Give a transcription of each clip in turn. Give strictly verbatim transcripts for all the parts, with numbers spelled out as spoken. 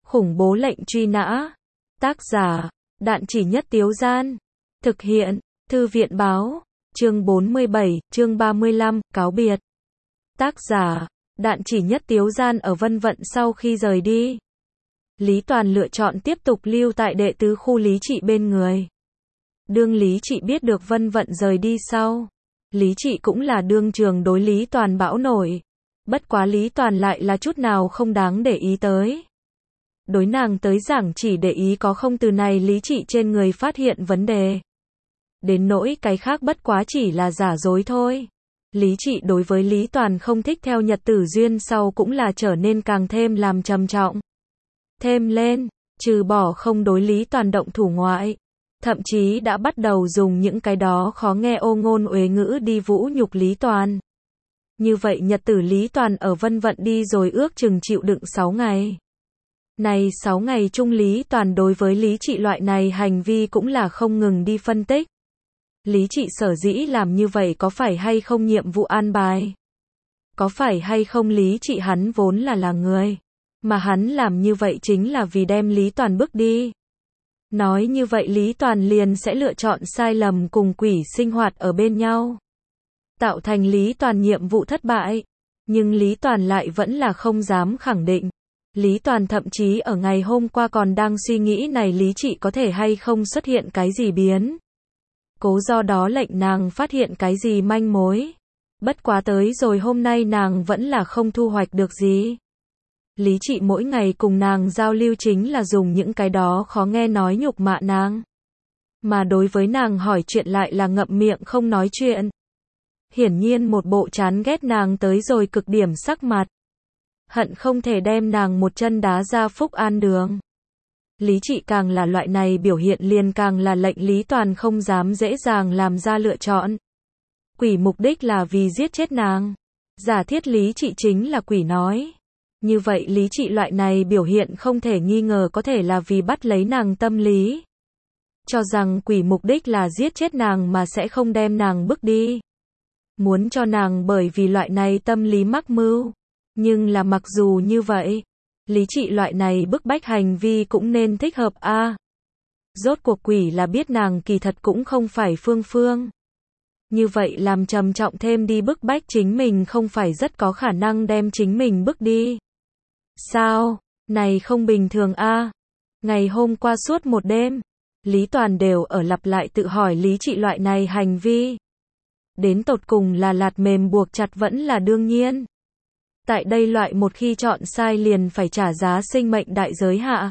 Khủng bố lệnh truy nã. Tác giả, Đạn Chỉ Nhất Tiếu Gian. Thực hiện, Thư viện Báo. Chương bốn mươi bảy, chương ba mươi lăm, cáo biệt. Tác giả, Đạn Chỉ Nhất Tiếu Gian. Ở Vân Vận sau khi rời đi, Lý Toàn lựa chọn tiếp tục lưu tại đệ tứ khu Lý Trị bên người. Đương Lý Trị biết được Vân Vận rời đi sau, Lý Trị cũng là đương trường đối Lý Toàn bão nổi. Bất quá Lý Toàn lại là chút nào không đáng để ý tới. Đối nàng tới giảng chỉ để ý có không từ này Lý Trị trên người phát hiện vấn đề. Đến nỗi cái khác bất quá chỉ là giả dối thôi. Lý Trị đối với Lý Toàn không thích theo nhật tử duyên sau cũng là trở nên càng thêm làm trầm trọng. Thêm lên, trừ bỏ không đối Lý Toàn động thủ ngoại, thậm chí đã bắt đầu dùng những cái đó khó nghe ô ngôn uế ngữ đi vũ nhục Lý Toàn. Như vậy nhật tử Lý Toàn ở Vân Vận đi rồi ước chừng chịu đựng sáu ngày. Này sáu ngày chung Lý Toàn đối với Lý Trị loại này hành vi cũng là không ngừng đi phân tích. Lý Trị sở dĩ làm như vậy có phải hay không nhiệm vụ an bài? Có phải hay không Lý Trị hắn vốn là là người, mà hắn làm như vậy chính là vì đem Lý Toàn bước đi. Nói như vậy Lý Toàn liền sẽ lựa chọn sai lầm cùng quỷ sinh hoạt ở bên nhau, tạo thành Lý Toàn nhiệm vụ thất bại. Nhưng Lý Toàn lại vẫn là không dám khẳng định. Lý Toàn thậm chí ở ngày hôm qua còn đang suy nghĩ này Lý Trị có thể hay không xuất hiện cái gì biến. Cố do đó lệnh nàng phát hiện cái gì manh mối. Bất quá tới rồi hôm nay nàng vẫn là không thu hoạch được gì. Lý Trị mỗi ngày cùng nàng giao lưu chính là dùng những cái đó khó nghe nói nhục mạ nàng. Mà đối với nàng hỏi chuyện lại là ngậm miệng không nói chuyện. Hiển nhiên một bộ chán ghét nàng tới rồi cực điểm sắc mặt. Hận không thể đem nàng một chân đá ra Phúc An đường. Lý Trị càng là loại này biểu hiện liền càng là lệnh Lý Toàn không dám dễ dàng làm ra lựa chọn. Quỷ mục đích là vì giết chết nàng. Giả thiết Lý Trị chính là quỷ nói. Như vậy Lý Trị loại này biểu hiện không thể nghi ngờ có thể là vì bắt lấy nàng tâm lý. Cho rằng quỷ mục đích là giết chết nàng mà sẽ không đem nàng bước đi. Muốn cho nàng bởi vì loại này tâm lý mắc mưu. Nhưng là mặc dù như vậy, Lý Trị loại này bức bách hành vi cũng nên thích hợp a. À, rốt cuộc quỷ là biết nàng kỳ thật cũng không phải Phương Phương. Như vậy làm trầm trọng thêm đi bức bách chính mình không phải rất có khả năng đem chính mình bước đi. Sao? Này không bình thường a. À, ngày hôm qua suốt một đêm, Lý Toàn đều ở lặp lại tự hỏi Lý Trị loại này hành vi. Đến tột cùng là lạt mềm buộc chặt vẫn là đương nhiên. Tại đây loại một khi chọn sai liền phải trả giá sinh mệnh đại giới hạ.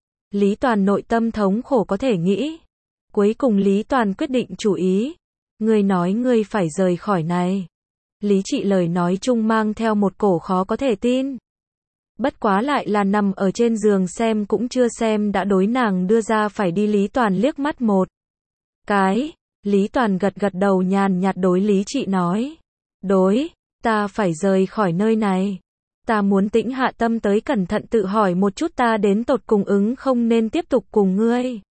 Lý Toàn nội tâm thống khổ có thể nghĩ. Cuối cùng Lý Toàn quyết định chủ ý. Ngươi nói ngươi phải rời khỏi này. Lý Trị lời nói chung mang theo một cổ khó có thể tin. Bất quá lại là nằm ở trên giường xem cũng chưa xem đã đối nàng đưa ra phải đi Lý Toàn liếc mắt một cái. Lý Toàn gật gật đầu nhàn nhạt đối Lý Trị nói. Đối. Ta phải rời khỏi nơi này. Ta muốn tĩnh hạ tâm tới cẩn thận tự hỏi một chút ta đến tột cùng ứng không nên tiếp tục cùng ngươi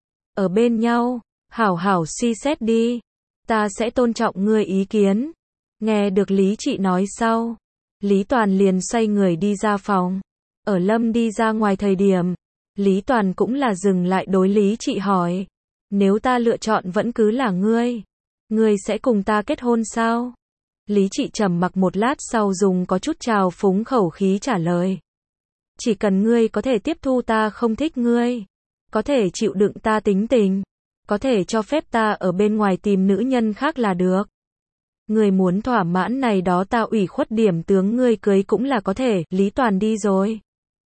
ở bên nhau. Hảo hảo suy xét đi. Ta sẽ tôn trọng ngươi ý kiến. Nghe được Lý Trị nói sau, Lý Toàn liền xoay người đi ra phòng. Ở Lâm đi ra ngoài thời điểm, Lý Toàn cũng là dừng lại đối Lý Trị hỏi. Nếu ta lựa chọn vẫn cứ là ngươi, ngươi sẽ cùng ta kết hôn sao? Lý Trị trầm mặc một lát sau dùng có chút trào phúng khẩu khí trả lời. Chỉ cần ngươi có thể tiếp thu ta không thích ngươi, có thể chịu đựng ta tính tình, có thể cho phép ta ở bên ngoài tìm nữ nhân khác là được. Ngươi muốn thỏa mãn này đó ta ủy khuất điểm tướng ngươi cưới cũng là có thể. Lý Toàn đi rồi.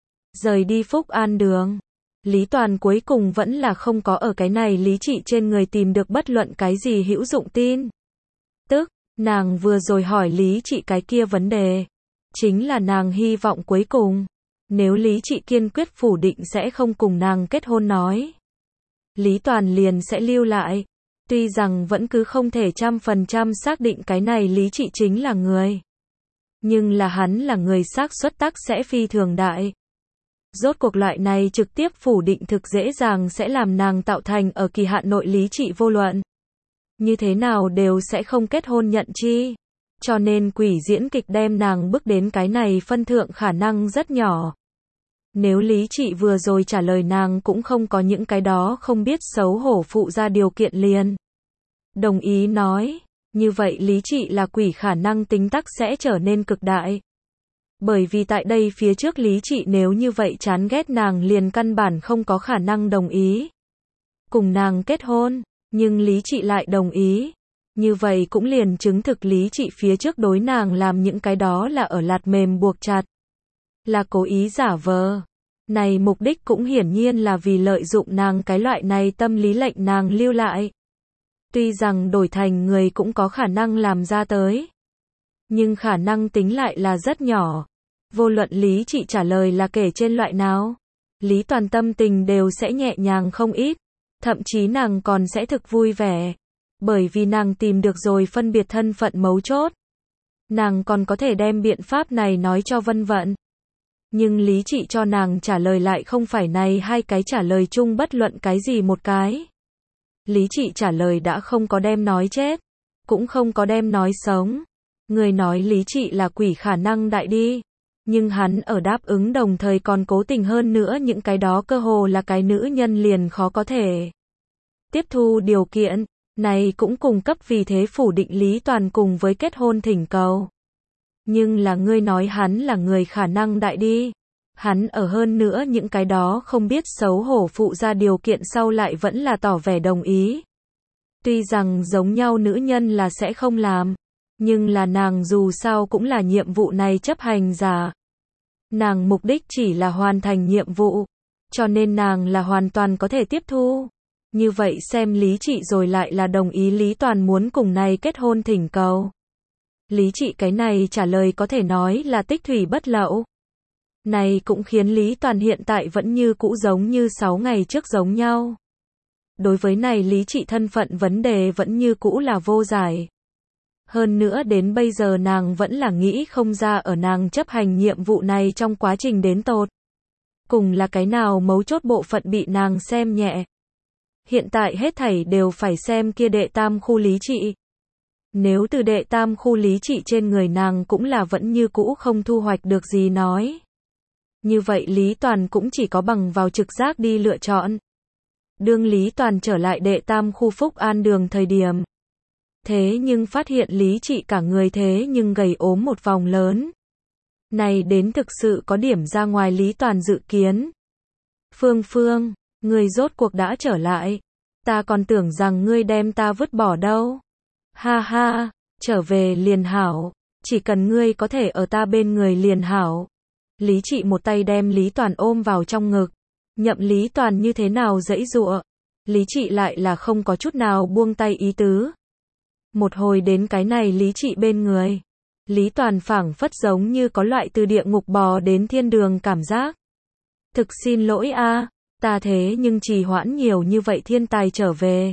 Rời đi Phúc An đường. Lý Toàn cuối cùng vẫn là không có ở cái này Lý Trị trên người tìm được bất luận cái gì hữu dụng tin. Tức, nàng vừa rồi hỏi Lý Trị cái kia vấn đề, chính là nàng hy vọng cuối cùng, nếu Lý Trị kiên quyết phủ định sẽ không cùng nàng kết hôn nói, Lý Toàn liền sẽ lưu lại. Tuy rằng vẫn cứ không thể trăm phần trăm xác định cái này Lý Trị chính là người, nhưng là hắn là người xác suất tắc sẽ phi thường đại. Rốt cuộc loại này trực tiếp phủ định thực dễ dàng sẽ làm nàng tạo thành ở kỳ hạn nội Lý Trị vô luận như thế nào đều sẽ không kết hôn nhận chi. Cho nên quỷ diễn kịch đem nàng bước đến cái này phân thượng khả năng rất nhỏ. Nếu Lý Trị vừa rồi trả lời nàng cũng không có những cái đó không biết xấu hổ phụ ra điều kiện liền. Đồng ý nói, như vậy Lý Trị là quỷ khả năng tính tắc sẽ trở nên cực đại. Bởi vì tại đây phía trước Lý Trị nếu như vậy chán ghét nàng liền căn bản không có khả năng đồng ý cùng nàng kết hôn, nhưng Lý Trị lại đồng ý. Như vậy cũng liền chứng thực Lý Trị phía trước đối nàng làm những cái đó là ở lạt mềm buộc chặt, là cố ý giả vờ. Này mục đích cũng hiển nhiên là vì lợi dụng nàng cái loại này tâm lý lệnh nàng lưu lại. Tuy rằng đổi thành người cũng có khả năng làm ra tới, nhưng khả năng tính lại là rất nhỏ. Vô luận Lý Trị trả lời là kể trên loại nào, Lý Toàn tâm tình đều sẽ nhẹ nhàng không ít, thậm chí nàng còn sẽ thực vui vẻ, bởi vì nàng tìm được rồi phân biệt thân phận mấu chốt. Nàng còn có thể đem biện pháp này nói cho Vân Vận. Nhưng Lý Trị cho nàng trả lời lại không phải này hai cái trả lời chung bất luận cái gì một cái. Lý Trị trả lời đã không có đem nói chết, cũng không có đem nói sống. Người nói Lý Trị là quỷ khả năng đại đi, nhưng hắn ở đáp ứng đồng thời còn cố tình hơn nữa những cái đó cơ hồ là cái nữ nhân liền khó có thể tiếp thu điều kiện, này cũng cung cấp vì thế phủ định Lý Toàn cùng với kết hôn thỉnh cầu. Nhưng là ngươi nói hắn là người khả năng đại đi, hắn ở hơn nữa những cái đó không biết xấu hổ phụ ra điều kiện sau lại vẫn là tỏ vẻ đồng ý. Tuy rằng giống nhau nữ nhân là sẽ không làm, nhưng là nàng dù sao cũng là nhiệm vụ này chấp hành giả. Nàng mục đích chỉ là hoàn thành nhiệm vụ, cho nên nàng là hoàn toàn có thể tiếp thu. Như vậy xem Lý Trị rồi lại là đồng ý Lý Toàn muốn cùng này kết hôn thỉnh cầu. Lý Trị cái này trả lời có thể nói là tích thủy bất lậu. Này cũng khiến Lý Toàn hiện tại vẫn như cũ giống như sáu ngày trước giống nhau. Đối với này Lý Trị thân phận vấn đề vẫn như cũ là vô giải. Hơn nữa đến bây giờ nàng vẫn là nghĩ không ra ở nàng chấp hành nhiệm vụ này trong quá trình đến tột cùng là cái nào mấu chốt bộ phận bị nàng xem nhẹ. Hiện tại hết thảy đều phải xem kia đệ tam khu Lý Trị. Nếu từ đệ tam khu Lý Trị trên người nàng cũng là vẫn như cũ không thu hoạch được gì nói. Như vậy Lý Toàn cũng chỉ có bằng vào trực giác đi lựa chọn. Đương Lý Toàn trở lại đệ tam khu Phúc An đường thời điểm. Thế nhưng phát hiện Lý Trị cả người thế nhưng gầy ốm một vòng lớn. Này đến thực sự có điểm ra ngoài Lý Toàn dự kiến. Phương Phương, ngươi rốt cuộc đã trở lại. Ta còn tưởng rằng ngươi đem ta vứt bỏ đâu. Ha ha, trở về liền hảo. Chỉ cần ngươi có thể ở ta bên người liền hảo. Lý Trị một tay đem Lý Toàn ôm vào trong ngực. Nhậm Lý Toàn như thế nào giãy giụa. Lý Trị lại là không có chút nào buông tay ý tứ. Một hồi đến cái này Lý Trị bên người. Lý Toàn phảng phất giống như có loại từ địa ngục bò đến thiên đường cảm giác. Thực xin lỗi a, ta thế nhưng trì hoãn nhiều như vậy thiên tài trở về.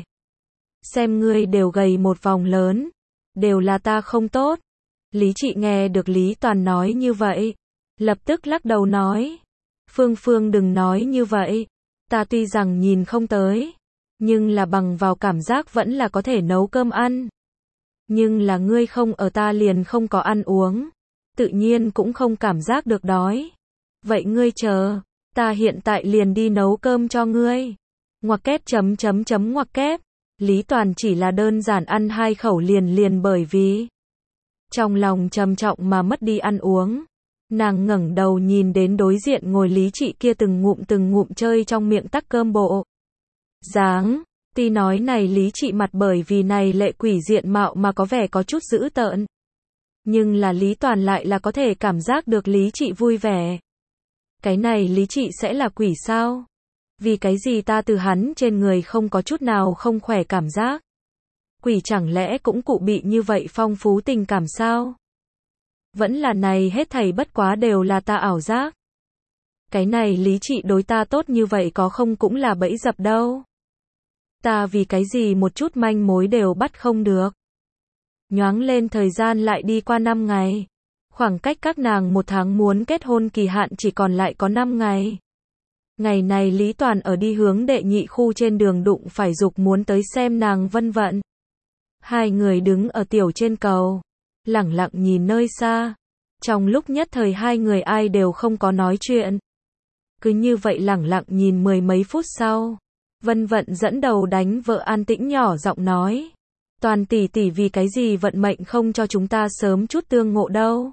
Xem ngươi đều gầy một vòng lớn. Đều là ta không tốt. Lý Trị nghe được Lý Toàn nói như vậy. Lập tức lắc đầu nói. Phương Phương đừng nói như vậy. Ta tuy rằng nhìn không tới. Nhưng là bằng vào cảm giác vẫn là có thể nấu cơm ăn. Nhưng là ngươi không ở ta liền không có ăn uống. Tự nhiên cũng không cảm giác được đói. Vậy ngươi chờ. Ta hiện tại liền đi nấu cơm cho ngươi. Ngoặc kép chấm chấm chấm ngoặc kép. Lý Toàn chỉ là đơn giản ăn hai khẩu liền liền bởi vì trong lòng trầm trọng mà mất đi ăn uống. Nàng ngẩng đầu nhìn đến đối diện ngồi Lý Trị kia từng ngụm từng ngụm chơi trong miệng tắc cơm bộ dáng. Tuy nói này Lý Trị mặt bởi vì này lệ quỷ diện mạo mà có vẻ có chút dữ tợn. Nhưng là Lý Toàn lại là có thể cảm giác được Lý Trị vui vẻ. Cái này Lý Trị sẽ là quỷ sao? Vì cái gì ta từ hắn trên người không có chút nào không khỏe cảm giác? Quỷ chẳng lẽ cũng cụ bị như vậy phong phú tình cảm sao? Vẫn là này hết thảy bất quá đều là ta ảo giác. Cái này Lý Trị đối ta tốt như vậy có không cũng là bẫy dập đâu. Ta vì cái gì một chút manh mối đều bắt không được. Nhoáng lên thời gian lại đi qua năm ngày. Khoảng cách các nàng một tháng muốn kết hôn kỳ hạn chỉ còn lại có năm ngày. Ngày này Lý Toàn ở đi hướng đệ nhị khu trên đường đụng phải dục muốn tới xem nàng Vân Vận. Hai người đứng ở tiểu trên cầu, lẳng lặng nhìn nơi xa. Trong lúc nhất thời hai người ai đều không có nói chuyện. Cứ như vậy lẳng lặng nhìn mười mấy phút sau, Vân Vận dẫn đầu đánh vợ an tĩnh nhỏ giọng nói. Toàn tỷ tỷ vì cái gì vận mệnh không cho chúng ta sớm chút tương ngộ đâu.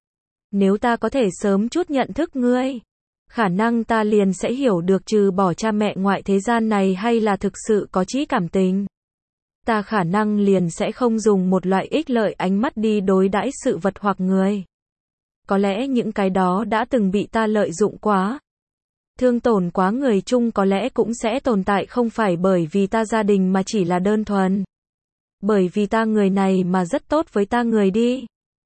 Nếu ta có thể sớm chút nhận thức ngươi, khả năng ta liền sẽ hiểu được trừ bỏ cha mẹ ngoại thế gian này hay là thực sự có trí cảm tình. Ta khả năng liền sẽ không dùng một loại ích lợi ánh mắt đi đối đãi sự vật hoặc người. Có lẽ những cái đó đã từng bị ta lợi dụng quá. Thương tổn quá người chung có lẽ cũng sẽ tồn tại không phải bởi vì ta gia đình mà chỉ là đơn thuần. Bởi vì ta người này mà rất tốt với ta người đi.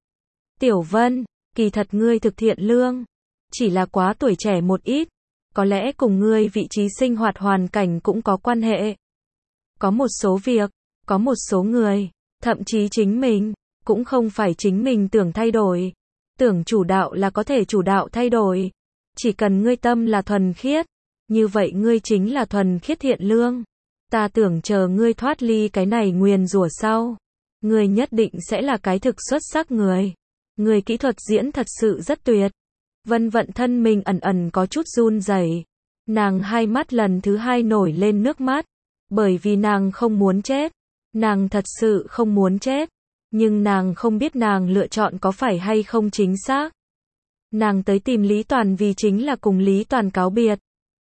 Tiểu Vân, kỳ thật ngươi thực thiện lương. Chỉ là quá tuổi trẻ một ít. Có lẽ cùng ngươi vị trí sinh hoạt hoàn cảnh cũng có quan hệ. Có một số việc, có một số người, thậm chí chính mình, cũng không phải chính mình tưởng thay đổi. Tưởng chủ đạo là có thể chủ đạo thay đổi. Chỉ cần ngươi tâm là thuần khiết, như vậy ngươi chính là thuần khiết thiện lương. Ta tưởng chờ ngươi thoát ly cái này nguyền rủa sau, ngươi nhất định sẽ là cái thực xuất sắc người. Người kỹ thuật diễn thật sự rất tuyệt. Vân Vận thân mình ẩn ẩn có chút run rẩy. Nàng hai mắt lần thứ hai nổi lên nước mắt, bởi vì nàng không muốn chết. Nàng thật sự không muốn chết, nhưng nàng không biết nàng lựa chọn có phải hay không chính xác. Nàng tới tìm Lý Toàn vì chính là cùng Lý Toàn cáo biệt.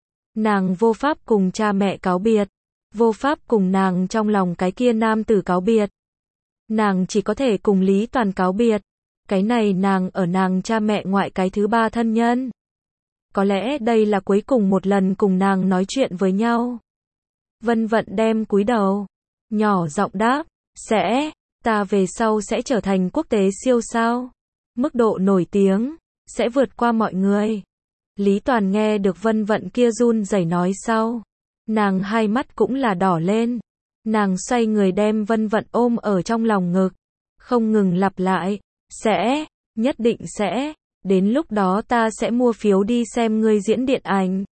Nàng vô pháp cùng cha mẹ cáo biệt, vô pháp cùng nàng trong lòng cái kia nam tử cáo biệt. Nàng chỉ có thể cùng Lý Toàn cáo biệt. Cái này nàng ở nàng cha mẹ ngoại cái thứ ba thân nhân. Có lẽ đây là cuối cùng một lần cùng nàng nói chuyện với nhau. Vân Vận đem cúi đầu, nhỏ giọng đáp, sẽ, ta về sau sẽ trở thành quốc tế siêu sao. Mức độ nổi tiếng sẽ vượt qua mọi người. Lý Toàn nghe được Vân Vận kia run rẩy nói sau, nàng hai mắt cũng là đỏ lên. Nàng xoay người đem Vân Vận ôm ở trong lòng ngực, không ngừng lặp lại, sẽ, nhất định sẽ, đến lúc đó ta sẽ mua phiếu đi xem ngươi diễn điện ảnh.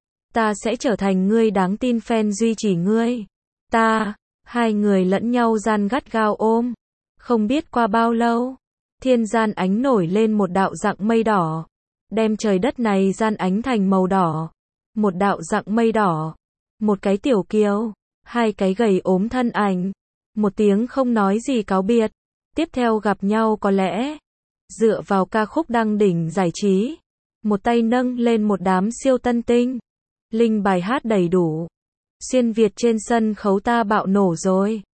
Ta sẽ trở thành ngươi đáng tin fan duy trì ngươi. Ta, hai người lẫn nhau gian gắt gao ôm. Không biết qua bao lâu, thiên gian ánh nổi lên một đạo dạng mây đỏ, đem trời đất này gian ánh thành màu đỏ. Một đạo dạng mây đỏ, một cái tiểu kiều, hai cái gầy ốm thân ảnh, một tiếng không nói gì cáo biệt, tiếp theo gặp nhau có lẽ. Dựa vào ca khúc đăng đỉnh giải trí, một tay nâng lên một đám siêu tân tinh, linh bài hát đầy đủ. Xuyên Việt trên sân khấu ta bạo nổ rồi.